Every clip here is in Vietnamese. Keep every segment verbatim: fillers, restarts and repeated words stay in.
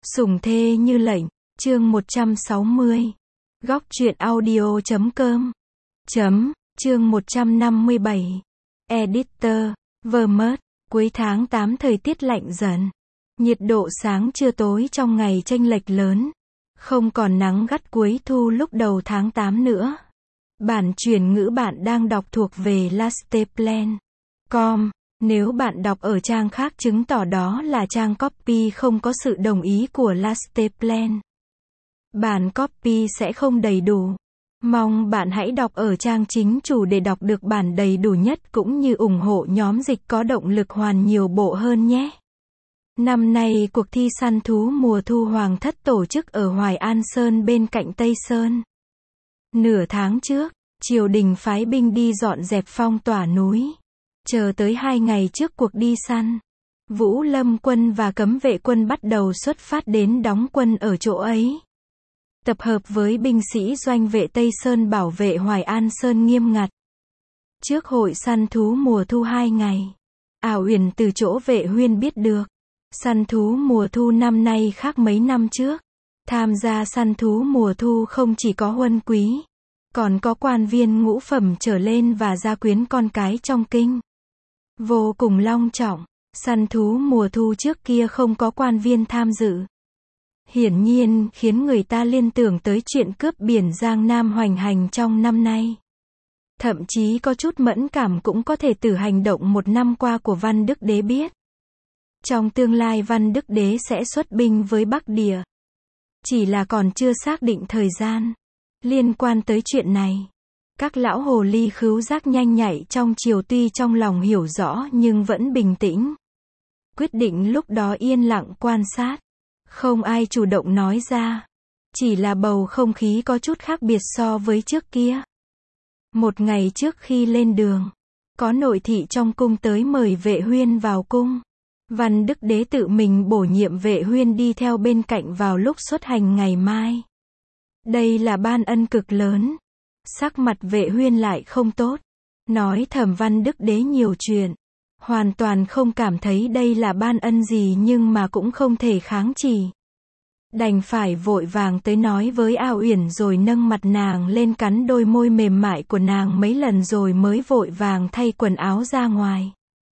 Sủng thê như lệnh, chương một trăm sáu mươi. Góc truyện audio chấm com. Chấm, chương một trăm năm mươi bảy. Editor, Vermont, cuối tháng tám thời tiết lạnh dần. Nhiệt độ sáng trưa tối trong ngày chênh lệch lớn. Không còn nắng gắt cuối thu lúc đầu tháng tám nữa. Bản chuyển ngữ bạn đang đọc thuộc về lasteplan chấm com. Nếu bạn đọc ở trang khác chứng tỏ đó là trang copy không có sự đồng ý của lasteplan. Bản copy sẽ không đầy đủ. Mong bạn hãy đọc ở trang chính chủ để đọc được bản đầy đủ nhất cũng như ủng hộ nhóm dịch có động lực hoàn nhiều bộ hơn nhé. Năm nay cuộc thi săn thú mùa thu Hoàng Thất tổ chức ở Hoài An Sơn bên cạnh Tây Sơn. Nửa tháng trước, triều đình phái binh đi dọn dẹp phong tỏa núi. Chờ tới hai ngày trước cuộc đi săn, Vũ Lâm quân và cấm vệ quân bắt đầu xuất phát đến đóng quân ở chỗ ấy. Tập hợp với binh sĩ doanh vệ Tây Sơn bảo vệ Hoài An Sơn nghiêm ngặt. Trước hội săn thú mùa thu hai ngày, Ảo Uyển từ chỗ Vệ Huyên biết được, săn thú mùa thu năm nay khác mấy năm trước. Tham gia săn thú mùa thu không chỉ có huân quý, còn có quan viên ngũ phẩm trở lên và gia quyến con cái trong kinh. Vô cùng long trọng, săn thú mùa thu trước kia không có quan viên tham dự. Hiển nhiên, khiến người ta liên tưởng tới chuyện cướp biển Giang Nam hoành hành trong năm nay. Thậm chí có chút mẫn cảm cũng có thể từ hành động một năm qua của Văn Đức Đế biết. Trong tương lai Văn Đức Đế sẽ xuất binh với Bắc Địa. Chỉ là còn chưa xác định thời gian. Liên quan tới chuyện này, các lão hồ ly khứu giác nhanh nhạy trong triều tuy trong lòng hiểu rõ nhưng vẫn bình tĩnh. Quyết định lúc đó yên lặng quan sát. Không ai chủ động nói ra. Chỉ là bầu không khí có chút khác biệt so với trước kia. Một ngày trước khi lên đường, có nội thị trong cung tới mời Vệ Huyên vào cung. Văn Đức Đế tự mình bổ nhiệm Vệ Huyên đi theo bên cạnh vào lúc xuất hành ngày mai. Đây là ban ân cực lớn. Sắc mặt Vệ Huyên lại không tốt. Nói thầm Văn Đức Đế nhiều chuyện. Hoàn toàn không cảm thấy đây là ban ân gì nhưng mà cũng không thể kháng chỉ. Đành phải vội vàng tới nói với Ảo Uyển rồi nâng mặt nàng lên cắn đôi môi mềm mại của nàng mấy lần rồi mới vội vàng thay quần áo ra ngoài.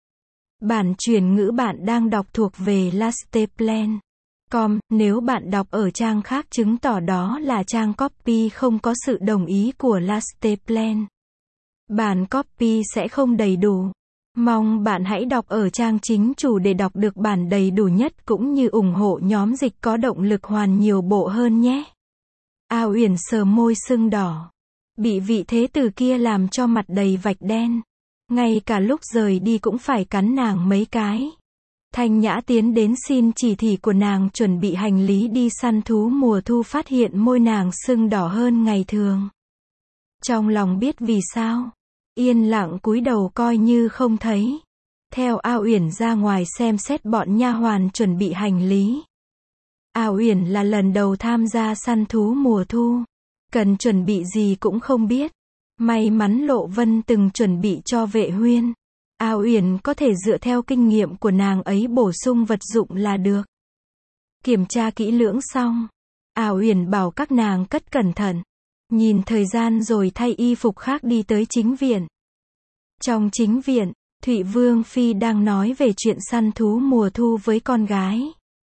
Bản chuyển ngữ bạn đang đọc thuộc về lasteplan chấm com. Nếu bạn đọc ở trang khác chứng tỏ đó là trang copy không có sự đồng ý của lasteplan. Bản copy sẽ không đầy đủ. Mong bạn hãy đọc ở trang chính chủ để đọc được bản đầy đủ nhất cũng như ủng hộ nhóm dịch có động lực hoàn nhiều bộ hơn nhé. Ảo Uyển sờ môi sưng đỏ. Bị vị thế tử kia làm cho mặt đầy vạch đen. Ngay cả lúc rời đi cũng phải cắn nàng mấy cái. Thanh Nhã tiến đến xin chỉ thị của nàng chuẩn bị hành lý đi săn thú mùa thu phát hiện môi nàng sưng đỏ hơn ngày thường. Trong lòng biết vì sao. Yên lặng cúi đầu coi như không thấy. Theo Ảo Uyển ra ngoài xem xét bọn nha hoàn chuẩn bị hành lý. Ảo Uyển là lần đầu tham gia săn thú mùa thu. Cần chuẩn bị gì cũng không biết. May mắn Lộ Vân từng chuẩn bị cho Vệ Huyên. Ảo Uyển có thể dựa theo kinh nghiệm của nàng ấy bổ sung vật dụng là được. Kiểm tra kỹ lưỡng xong, Ảo Uyển bảo các nàng cất cẩn thận. Nhìn thời gian rồi thay y phục khác đi tới chính viện. Trong chính viện, Thụy Vương Phi đang nói về chuyện săn thú mùa thu với con gái.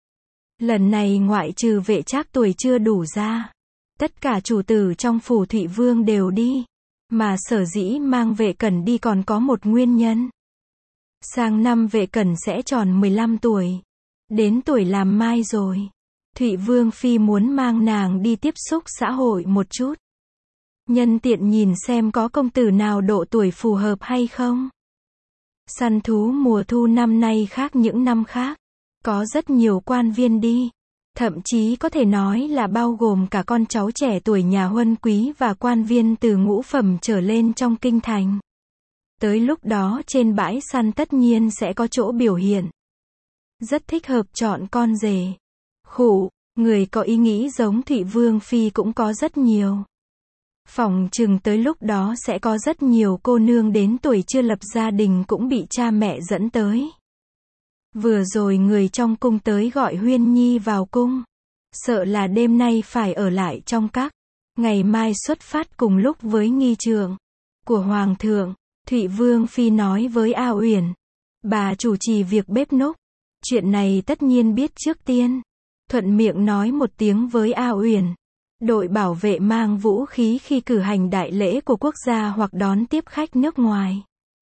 Lần này ngoại trừ Vệ Trác tuổi chưa đủ ra, tất cả chủ tử trong phủ Thụy Vương đều đi. Mà sở dĩ mang Vệ Cẩn đi còn có một nguyên nhân. Sang năm Vệ Cẩn sẽ tròn mười lăm tuổi. Đến tuổi làm mai rồi. Thụy Vương Phi muốn mang nàng đi tiếp xúc xã hội một chút. Nhân tiện nhìn xem có công tử nào độ tuổi phù hợp hay không. Săn thú mùa thu năm nay khác những năm khác. Có rất nhiều quan viên đi. Thậm chí có thể nói là bao gồm cả con cháu trẻ tuổi nhà huân quý và quan viên từ ngũ phẩm trở lên trong kinh thành. Tới lúc đó trên bãi săn tất nhiên sẽ có chỗ biểu hiện. Rất thích hợp chọn con rể. Khụ, người có ý nghĩ giống Thụy Vương Phi cũng có rất nhiều. Phỏng chừng tới lúc đó sẽ có rất nhiều cô nương đến tuổi chưa lập gia đình cũng bị cha mẹ dẫn tới. Vừa rồi người trong cung tới gọi Huyên Nhi vào cung. sợ là đêm nay phải ở lại trong các, ngày mai xuất phát cùng lúc với nghi trượng của Hoàng thượng. Thụy Vương Phi nói với A Uyển, bà chủ trì việc bếp núc, chuyện này tất nhiên biết trước tiên. Thuận miệng nói một tiếng với A Uyển, đội bảo vệ mang vũ khí khi cử hành đại lễ của quốc gia hoặc đón tiếp khách nước ngoài.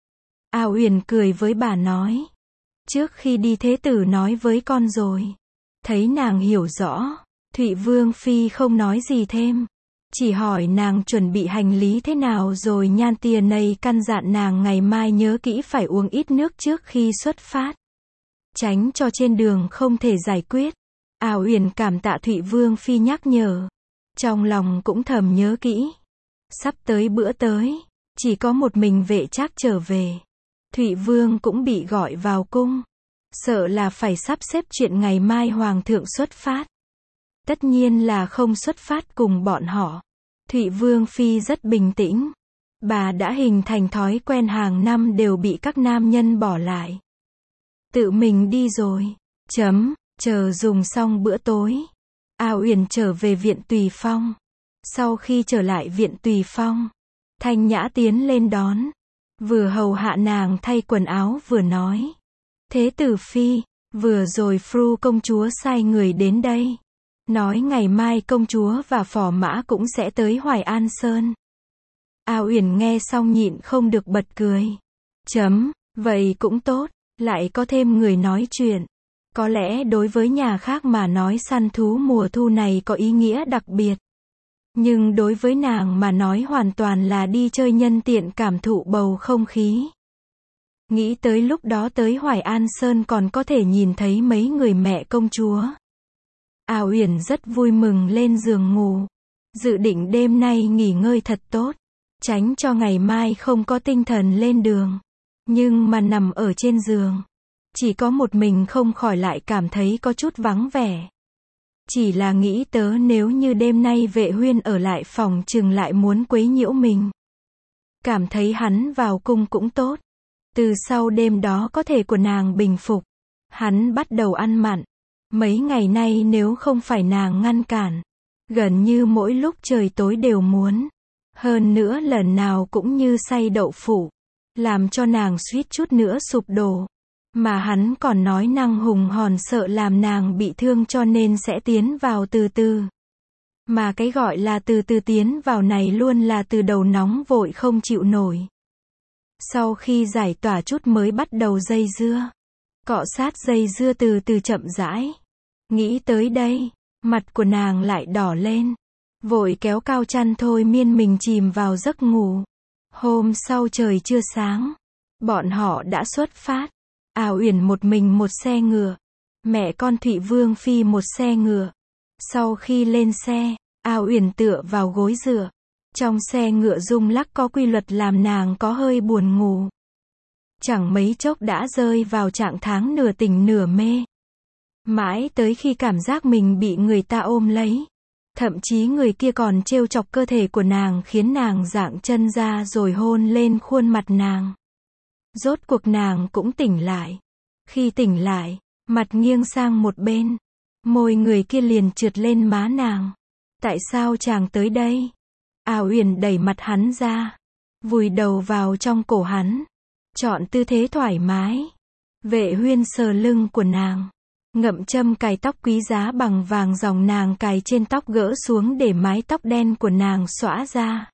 A Uyển cười với bà nói, trước khi đi thế tử nói với con rồi. Thấy nàng hiểu rõ, Thụy Vương Phi không nói gì thêm, chỉ hỏi nàng chuẩn bị hành lý thế nào rồi nhan tia này căn dặn nàng ngày mai nhớ kỹ phải uống ít nước trước khi xuất phát, tránh cho trên đường không thể giải quyết. A Uyển cảm tạ Thụy Vương Phi nhắc nhở, trong lòng cũng thầm nhớ kỹ. Sắp tới bữa tới, chỉ có một mình Vệ Trác trở về. Thụy Vương cũng bị gọi vào cung, sợ là phải sắp xếp chuyện ngày mai Hoàng thượng xuất phát. Tất nhiên là không xuất phát cùng bọn họ. Thụy Vương Phi rất bình tĩnh. Bà đã hình thành thói quen hàng năm đều bị các nam nhân bỏ lại. Tự mình đi rồi. Chấm, chờ dùng xong bữa tối. A Uyển trở về viện Tùy Phong. Sau khi trở lại viện Tùy Phong, Thanh Nhã tiến lên đón. Vừa hầu hạ nàng thay quần áo vừa nói. Thế tử Phi, vừa rồi Fru công chúa sai người đến đây. Nói ngày mai công chúa và phò mã cũng sẽ tới Hoài An Sơn. A Uyển nghe xong nhịn không được bật cười. Chấm, vậy cũng tốt, lại có thêm người nói chuyện. Có lẽ đối với nhà khác mà nói săn thú mùa thu này có ý nghĩa đặc biệt. Nhưng đối với nàng mà nói hoàn toàn là đi chơi nhân tiện cảm thụ bầu không khí. Nghĩ tới lúc đó tới Hoài An Sơn còn có thể nhìn thấy mấy người mẹ công chúa. A Uyển rất vui mừng lên giường ngủ. Dự định đêm nay nghỉ ngơi thật tốt, tránh cho ngày mai không có tinh thần lên đường. Nhưng mà nằm ở trên giường, chỉ có một mình không khỏi lại cảm thấy có chút vắng vẻ. Chỉ là nghĩ tớ nếu như đêm nay Vệ Huyên ở lại phòng chừng lại muốn quấy nhiễu mình. Cảm thấy hắn vào cung cũng tốt. Từ sau đêm đó có thể của nàng bình phục, hắn bắt đầu ăn mặn. Mấy ngày nay nếu không phải nàng ngăn cản, gần như mỗi lúc trời tối đều muốn. Hơn nữa lần nào cũng như xay đậu phụ, làm cho nàng suýt chút nữa sụp đổ. Mà hắn còn nói năng hùng hồn sợ làm nàng bị thương cho nên sẽ tiến vào từ từ. Mà cái gọi là từ từ tiến vào này luôn là từ đầu nóng vội không chịu nổi. Sau khi giải tỏa chút mới bắt đầu dây dưa. Cọ sát dây dưa từ từ chậm rãi. Nghĩ tới đây, mặt của nàng lại đỏ lên. Vội kéo cao chăn thôi miên mình chìm vào giấc ngủ. Hôm sau trời chưa sáng, bọn họ đã xuất phát. A Uyển một mình một xe ngựa, mẹ con Thụy Vương Phi một xe ngựa. Sau khi lên xe, A Uyển tựa vào gối dựa. Trong xe ngựa rung lắc có quy luật làm nàng có hơi buồn ngủ. Chẳng mấy chốc đã rơi vào trạng thái nửa tỉnh nửa mê. Mãi tới khi cảm giác mình bị người ta ôm lấy. Thậm chí người kia còn trêu chọc cơ thể của nàng khiến nàng dạng chân ra rồi hôn lên khuôn mặt nàng. Rốt cuộc nàng cũng tỉnh lại. Khi tỉnh lại, mặt nghiêng sang một bên. Môi người kia liền trượt lên má nàng. Tại sao chàng tới đây? A Uyển đẩy mặt hắn ra, vùi đầu vào trong cổ hắn, chọn tư thế thoải mái. Vệ Huyên sờ lưng của nàng, ngậm châm cài tóc quý giá bằng vàng dòng nàng cài trên tóc gỡ xuống để mái tóc đen của nàng xõa ra.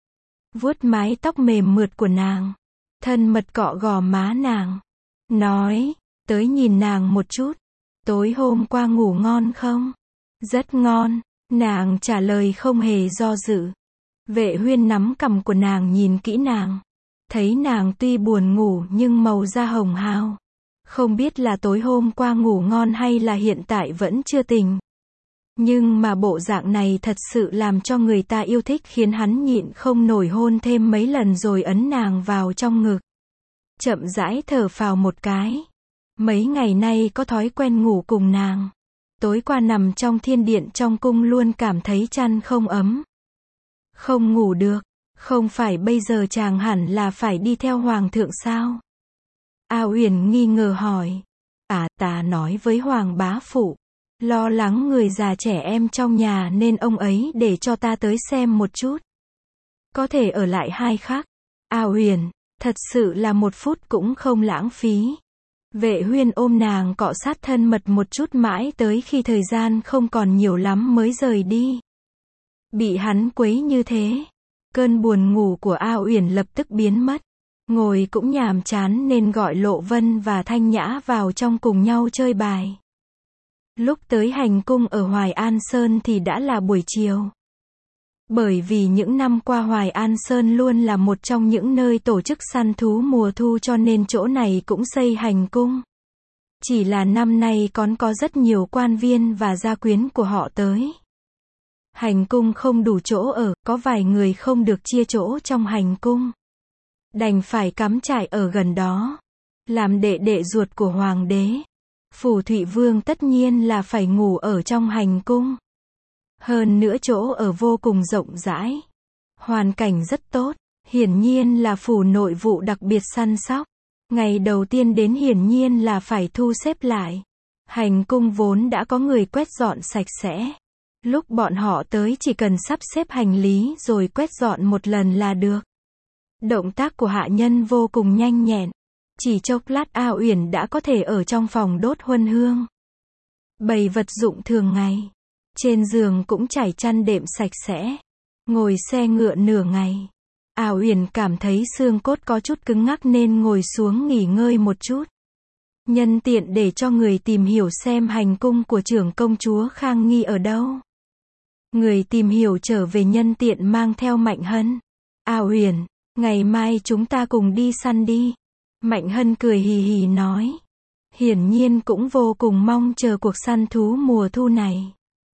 Vuốt mái tóc mềm mượt của nàng, thân mật cọ gò má nàng, nói, tới nhìn nàng một chút, tối hôm qua ngủ ngon không? Rất ngon, nàng trả lời không hề do dự. Vệ Huyên nắm cằm của nàng nhìn kỹ nàng, thấy nàng tuy buồn ngủ nhưng màu da hồng hào. Không biết là tối hôm qua ngủ ngon hay là hiện tại vẫn chưa tỉnh. Nhưng mà bộ dạng này thật sự làm cho người ta yêu thích khiến hắn nhịn không nổi hôn thêm mấy lần rồi ấn nàng vào trong ngực. Chậm rãi thở phào một cái. Mấy ngày nay có thói quen ngủ cùng nàng. Tối qua nằm trong thiên điện trong cung luôn cảm thấy chăn không ấm. Không ngủ được, không phải bây giờ chàng hẳn là phải đi theo hoàng thượng sao? A Uyển nghi ngờ hỏi. À, ta nói với hoàng bá phụ, Lo lắng người già trẻ em trong nhà nên ông ấy để cho ta tới xem một chút. Có thể ở lại hai khắc. A Uyển, thật sự là một phút cũng không lãng phí. Vệ Huyên ôm nàng cọ sát thân mật một chút mãi tới khi thời gian không còn nhiều lắm mới rời đi. Bị hắn quấy như thế, cơn buồn ngủ của A Uyển lập tức biến mất. Ngồi cũng nhàm chán nên gọi Lộ Vân và Thanh Nhã vào trong cùng nhau chơi bài. Lúc tới hành cung ở Hoài An Sơn thì đã là buổi chiều. Bởi vì những năm qua Hoài An Sơn luôn là một trong những nơi tổ chức săn thú mùa thu cho nên chỗ này cũng xây hành cung. Chỉ là năm nay còn có rất nhiều quan viên và gia quyến của họ tới. Hành cung không đủ chỗ ở, có vài người không được chia chỗ trong hành cung. Đành phải cắm trại ở gần đó. Làm đệ đệ ruột của hoàng đế. Phù Thụy Vương tất nhiên là phải ngủ ở trong hành cung. Hơn nữa chỗ ở vô cùng rộng rãi. Hoàn cảnh rất tốt. Hiển nhiên là phủ nội vụ đặc biệt săn sóc. Ngày đầu tiên đến hiển nhiên là phải thu xếp lại. Hành cung vốn đã có người quét dọn sạch sẽ. Lúc bọn họ tới chỉ cần sắp xếp hành lý rồi quét dọn một lần là được. Động tác của hạ nhân vô cùng nhanh nhẹn. Chỉ chốc lát A Uyển đã có thể ở trong phòng đốt huân hương. Bày vật dụng thường ngày. Trên giường cũng trải chăn đệm sạch sẽ. Ngồi xe ngựa nửa ngày. A Uyển cảm thấy xương cốt có chút cứng ngắc nên ngồi xuống nghỉ ngơi một chút. Nhân tiện để cho người tìm hiểu xem hành cung của trưởng công chúa Khang Nghi ở đâu. Người tìm hiểu trở về nhân tiện mang theo Mạnh Hân. A Uyển, ngày mai chúng ta cùng đi săn đi. Mạnh Hân cười hì hì nói. Hiển nhiên cũng vô cùng mong chờ cuộc săn thú mùa thu này.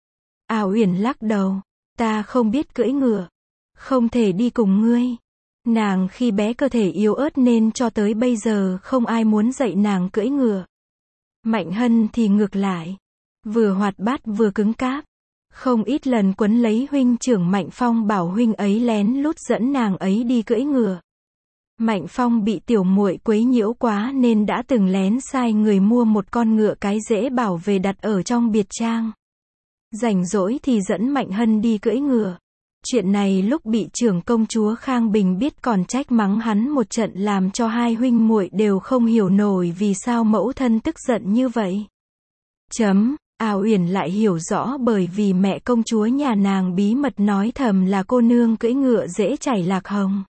A Uyển lắc đầu. Ta không biết cưỡi ngựa. Không thể đi cùng ngươi. Nàng khi bé cơ thể yếu ớt nên cho tới bây giờ không ai muốn dạy nàng cưỡi ngựa. Mạnh Hân thì ngược lại. Vừa hoạt bát vừa cứng cáp. Không ít lần quấn lấy huynh trưởng Mạnh Phong bảo huynh ấy lén lút dẫn nàng ấy đi cưỡi ngựa. Mạnh Phong bị tiểu muội quấy nhiễu quá nên đã từng lén sai người mua một con ngựa cái dễ bảo về đặt ở trong biệt trang. Rảnh rỗi thì dẫn Mạnh Hân đi cưỡi ngựa. Chuyện này lúc bị trưởng công chúa Khang Bình biết còn trách mắng hắn một trận làm cho hai huynh muội đều không hiểu nổi vì sao mẫu thân tức giận như vậy. Chấm, A Uyển lại hiểu rõ bởi vì mẹ công chúa nhà nàng bí mật nói thầm là cô nương cưỡi ngựa dễ chảy lạc hồng.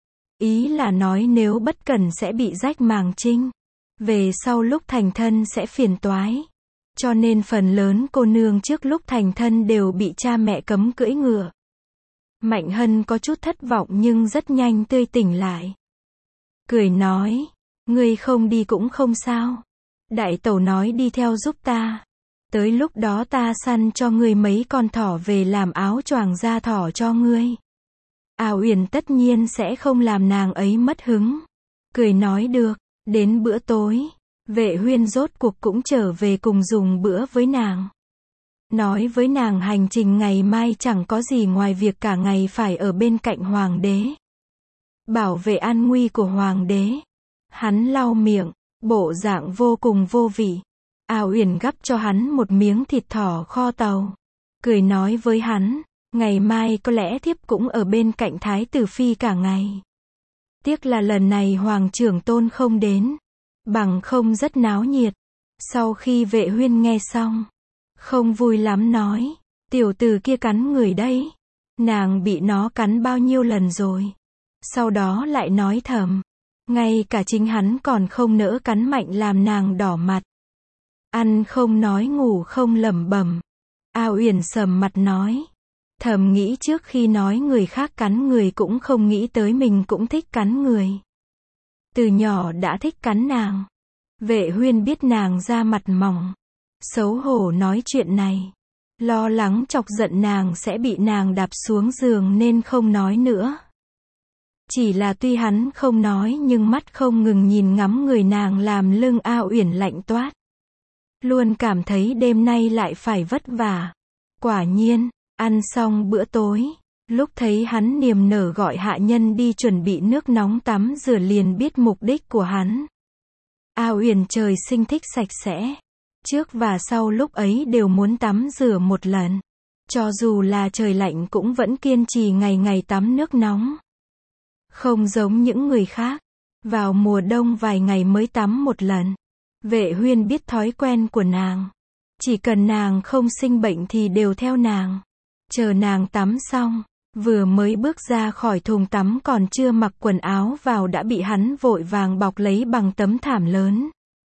Ý là nói nếu bất cẩn sẽ bị rách màng trinh. Về sau lúc thành thân sẽ phiền toái. Cho nên phần lớn cô nương trước lúc thành thân đều bị cha mẹ cấm cưỡi ngựa. Mạnh Hân có chút thất vọng nhưng rất nhanh tươi tỉnh lại. Cười nói, ngươi không đi cũng không sao. Đại tẩu nói đi theo giúp ta. Tới lúc đó ta săn cho ngươi mấy con thỏ về làm áo choàng da thỏ cho ngươi. A Uyển tất nhiên sẽ không làm nàng ấy mất hứng. Cười nói được, đến bữa tối, Vệ Huyên rốt cuộc cũng trở về cùng dùng bữa với nàng. Nói với nàng hành trình ngày mai chẳng có gì ngoài việc cả ngày phải ở bên cạnh hoàng đế. Bảo vệ an nguy của hoàng đế. Hắn lau miệng, bộ dạng vô cùng vô vị. A Uyển gắp cho hắn một miếng thịt thỏ kho tàu. Cười nói với hắn, ngày mai có lẽ thiếp cũng ở bên cạnh Thái tử Phi cả ngày. Tiếc là lần này Hoàng trưởng tôn không đến. Bằng không rất náo nhiệt. Sau khi Vệ Huyên nghe xong, không vui lắm nói, tiểu tử kia cắn người đấy. Nàng bị nó cắn bao nhiêu lần rồi. Sau đó lại nói thầm, ngay cả chính hắn còn không nỡ cắn mạnh làm nàng đỏ mặt. Ăn không nói ngủ không lẩm bẩm. A Uyển sầm mặt nói, thầm nghĩ trước khi nói người khác cắn người cũng không nghĩ tới mình cũng thích cắn người. Từ nhỏ đã thích cắn nàng. Vệ Huyên biết nàng da mặt mỏng, xấu hổ nói chuyện này, lo lắng chọc giận nàng sẽ bị nàng đạp xuống giường nên không nói nữa. Chỉ là tuy hắn không nói nhưng mắt không ngừng nhìn ngắm người nàng làm lưng A Uyển lạnh toát. Luôn cảm thấy đêm nay lại phải vất vả. Quả nhiên, ăn xong bữa tối, lúc thấy hắn niềm nở gọi hạ nhân đi chuẩn bị nước nóng tắm rửa liền biết mục đích của hắn. A Uyển trời sinh thích sạch sẽ. Trước và sau lúc ấy đều muốn tắm rửa một lần. Cho dù là trời lạnh cũng vẫn kiên trì ngày ngày tắm nước nóng. Không giống những người khác. Vào mùa đông vài ngày mới tắm một lần. Vệ Huyên biết thói quen của nàng. Chỉ cần nàng không sinh bệnh thì đều theo nàng. Chờ nàng tắm xong, vừa mới bước ra khỏi thùng tắm còn chưa mặc quần áo vào đã bị hắn vội vàng bọc lấy bằng tấm thảm lớn.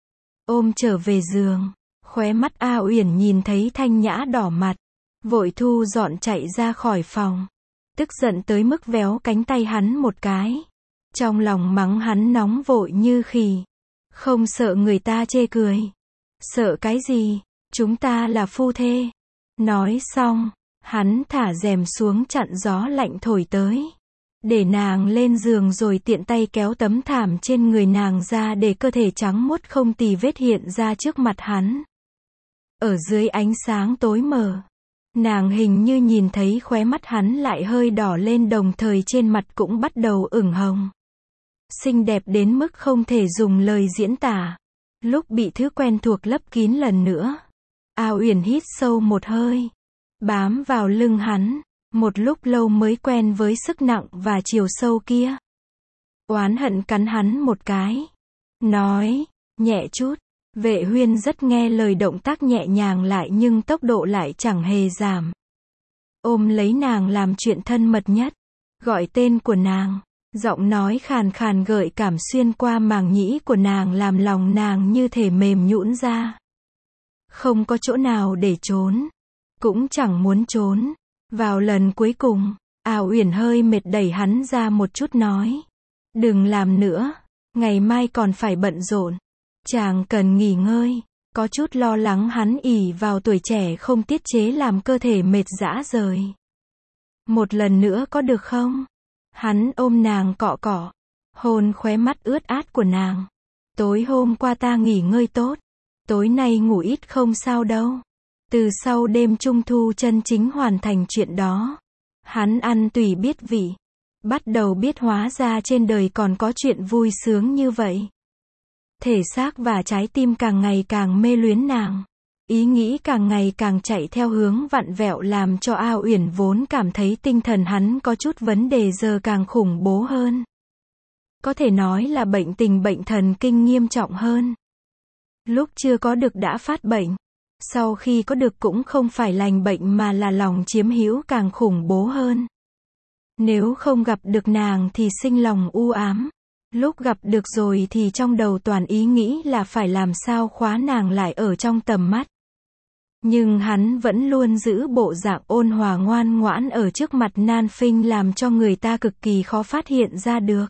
Ôm trở về giường, khóe mắt A Uyển nhìn thấy Thanh Nhã đỏ mặt, vội thu dọn chạy ra khỏi phòng. Tức giận tới mức véo cánh tay hắn một cái. Trong lòng mắng hắn nóng vội như khỉ. Không sợ người ta chê cười. Sợ cái gì? Chúng ta là phu thê. Nói xong, hắn thả rèm xuống chặn gió lạnh thổi tới. Để nàng lên giường rồi tiện tay kéo tấm thảm trên người nàng ra để cơ thể trắng muốt không tì vết hiện ra trước mặt hắn. Ở dưới ánh sáng tối mờ, nàng hình như nhìn thấy khóe mắt hắn lại hơi đỏ lên đồng thời trên mặt cũng bắt đầu ửng hồng. Xinh đẹp đến mức không thể dùng lời diễn tả. Lúc bị thứ quen thuộc lấp kín lần nữa, A Uyển hít sâu một hơi, bám vào lưng hắn, một lúc lâu mới quen với sức nặng và chiều sâu kia. Oán hận cắn hắn một cái, nói, nhẹ chút. Vệ Huyên rất nghe lời, động tác nhẹ nhàng lại nhưng tốc độ lại chẳng hề giảm. Ôm lấy nàng làm chuyện thân mật nhất, gọi tên của nàng, giọng nói khàn khàn gợi cảm xuyên qua màng nhĩ của nàng làm lòng nàng như thể mềm nhũn ra. Không có chỗ nào để trốn, cũng chẳng muốn trốn. Vào lần cuối cùng, A Uyển hơi mệt đẩy hắn ra một chút nói, đừng làm nữa, ngày mai còn phải bận rộn. Chàng cần nghỉ ngơi. Có chút lo lắng hắn ỷ vào tuổi trẻ không tiết chế làm cơ thể mệt rã rời. Một lần nữa có được không? Hắn ôm nàng cọ cọ, hôn khóe mắt ướt át của nàng. Tối hôm qua ta nghỉ ngơi tốt, tối nay ngủ ít không sao đâu. Từ sau đêm trung thu chân chính hoàn thành chuyện đó, hắn ăn tùy biết vị, bắt đầu biết hóa ra trên đời còn có chuyện vui sướng như vậy. Thể xác và trái tim càng ngày càng mê luyến nàng. Ý nghĩ càng ngày càng chạy theo hướng vặn vẹo làm cho A Uyển vốn cảm thấy tinh thần hắn có chút vấn đề giờ càng khủng bố hơn. Có thể nói là bệnh tình bệnh thần kinh nghiêm trọng hơn. Lúc chưa có được đã phát bệnh. Sau khi có được cũng không phải lành bệnh mà là lòng chiếm hữu càng khủng bố hơn. Nếu không gặp được nàng thì sinh lòng u ám. Lúc gặp được rồi thì trong đầu toàn ý nghĩ là phải làm sao khóa nàng lại ở trong tầm mắt. Nhưng hắn vẫn luôn giữ bộ dạng ôn hòa ngoan ngoãn ở trước mặt nan phinh làm cho người ta cực kỳ khó phát hiện ra được.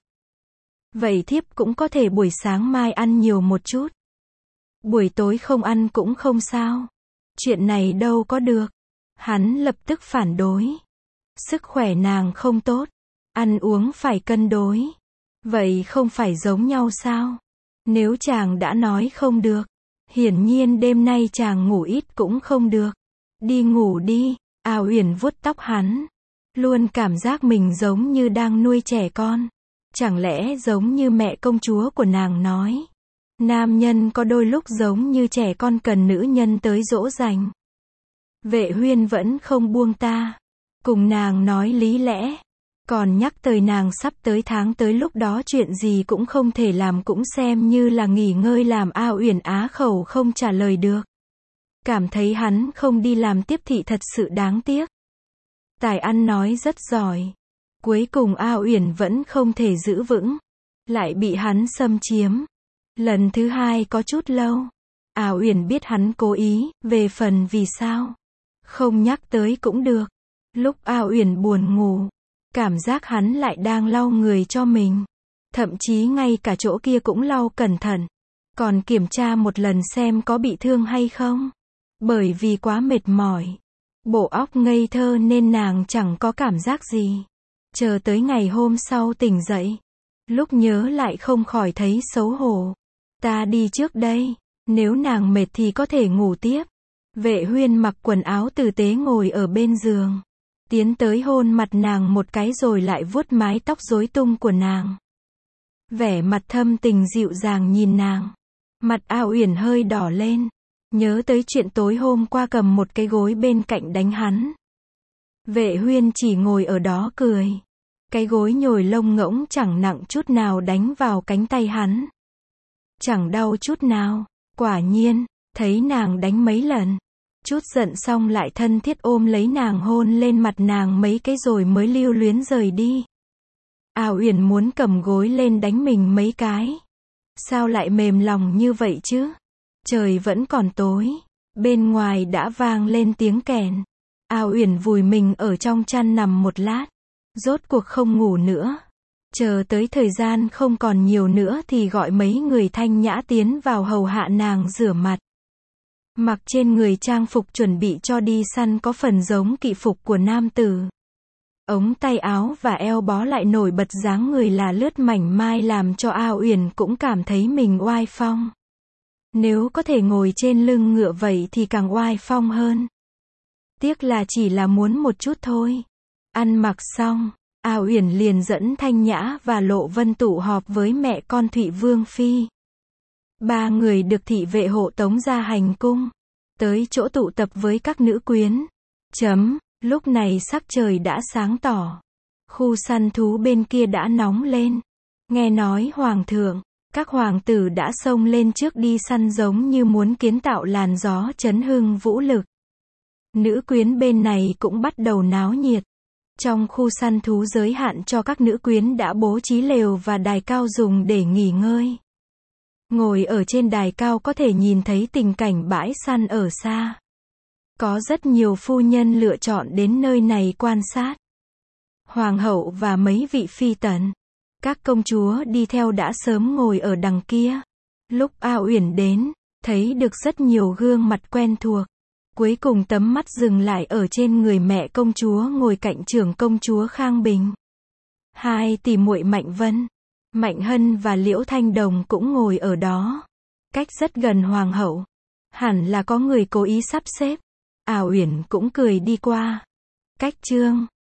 Vậy thiếp cũng có thể buổi sáng mai ăn nhiều một chút. Buổi tối không ăn cũng không sao. Chuyện này đâu có được. Hắn lập tức phản đối. Sức khỏe nàng không tốt. Ăn uống phải cân đối. Vậy không phải giống nhau sao? Nếu chàng đã nói không được, hiển nhiên đêm nay chàng ngủ ít cũng không được. Đi ngủ đi. A Uyển vuốt tóc hắn. Luôn cảm giác mình giống như đang nuôi trẻ con. Chẳng lẽ giống như mẹ công chúa của nàng nói. Nam nhân có đôi lúc giống như trẻ con cần nữ nhân tới dỗ dành. Vệ Huyên vẫn không buông ta. Cùng nàng nói lý lẽ. Còn nhắc tới nàng sắp tới tháng tới lúc đó chuyện gì cũng không thể làm cũng xem như là nghỉ ngơi làm A Uyển á khẩu không trả lời được. Cảm thấy hắn không đi làm tiếp thị thật sự đáng tiếc. Tài ăn nói rất giỏi. Cuối cùng A Uyển vẫn không thể giữ vững. Lại bị hắn xâm chiếm. Lần thứ hai có chút lâu. A Uyển biết hắn cố ý, về phần vì sao. Không nhắc tới cũng được. Lúc A Uyển buồn ngủ. Cảm giác hắn lại đang lau người cho mình. Thậm chí ngay cả chỗ kia cũng lau cẩn thận. Còn kiểm tra một lần xem có bị thương hay không. Bởi vì quá mệt mỏi. Bộ óc ngây thơ nên nàng chẳng có cảm giác gì. Chờ tới ngày hôm sau tỉnh dậy. Lúc nhớ lại không khỏi thấy xấu hổ. Ta đi trước đây. Nếu nàng mệt thì có thể ngủ tiếp. Vệ Huyên mặc quần áo tử tế ngồi ở bên giường. Tiến tới hôn mặt nàng một cái rồi lại vuốt mái tóc rối tung của nàng. Vẻ mặt thâm tình dịu dàng nhìn nàng. Mặt A Uyển hơi đỏ lên. Nhớ tới chuyện tối hôm qua cầm một cái gối bên cạnh đánh hắn. Vệ Huyên chỉ ngồi ở đó cười. Cái gối nhồi lông ngỗng chẳng nặng chút nào đánh vào cánh tay hắn. Chẳng đau chút nào. Quả nhiên, thấy nàng đánh mấy lần. Chút giận xong lại thân thiết ôm lấy nàng hôn lên mặt nàng mấy cái rồi mới lưu luyến rời đi. A Uyển muốn cầm gối lên đánh mình mấy cái. Sao lại mềm lòng như vậy chứ? Trời vẫn còn tối. Bên ngoài đã vang lên tiếng kèn. A Uyển vùi mình ở trong chăn nằm một lát. Rốt cuộc không ngủ nữa. Chờ tới thời gian không còn nhiều nữa thì gọi mấy người thanh nhã tiến vào hầu hạ nàng rửa mặt. Mặc trên người trang phục chuẩn bị cho đi săn có phần giống kỵ phục của nam tử. Ống tay áo và eo bó lại nổi bật dáng người là lướt mảnh mai làm cho A Uyển cũng cảm thấy mình oai phong. Nếu có thể ngồi trên lưng ngựa vậy thì càng oai phong hơn. Tiếc là chỉ là muốn một chút thôi. Ăn mặc xong, A Uyển liền dẫn Thanh Nhã và Lộ Vân tụ họp với mẹ con Thụy Vương Phi. Ba người được thị vệ hộ tống ra hành cung, tới chỗ tụ tập với các nữ quyến. Chấm, lúc này sắc trời đã sáng tỏ. Khu săn thú bên kia đã nóng lên. Nghe nói hoàng thượng, các hoàng tử đã xông lên trước đi săn giống như muốn kiến tạo làn gió chấn hưng vũ lực. Nữ quyến bên này cũng bắt đầu náo nhiệt. Trong khu săn thú giới hạn cho các nữ quyến đã bố trí lều và đài cao dùng để nghỉ ngơi. Ngồi ở trên đài cao có thể nhìn thấy tình cảnh bãi săn ở xa. Có rất nhiều phu nhân lựa chọn đến nơi này quan sát. Hoàng hậu và mấy vị phi tần, các công chúa đi theo đã sớm ngồi ở đằng kia. Lúc A Uyển đến, thấy được rất nhiều gương mặt quen thuộc. Cuối cùng tấm mắt dừng lại ở trên người mẹ công chúa ngồi cạnh trưởng công chúa Khang Bình. Hai tỷ muội Mạnh Vân, Mạnh Hân và Liễu Thanh Đồng cũng ngồi ở đó. Cách rất gần hoàng hậu. Hẳn là có người cố ý sắp xếp. A Uyển cũng cười đi qua. Cách trương,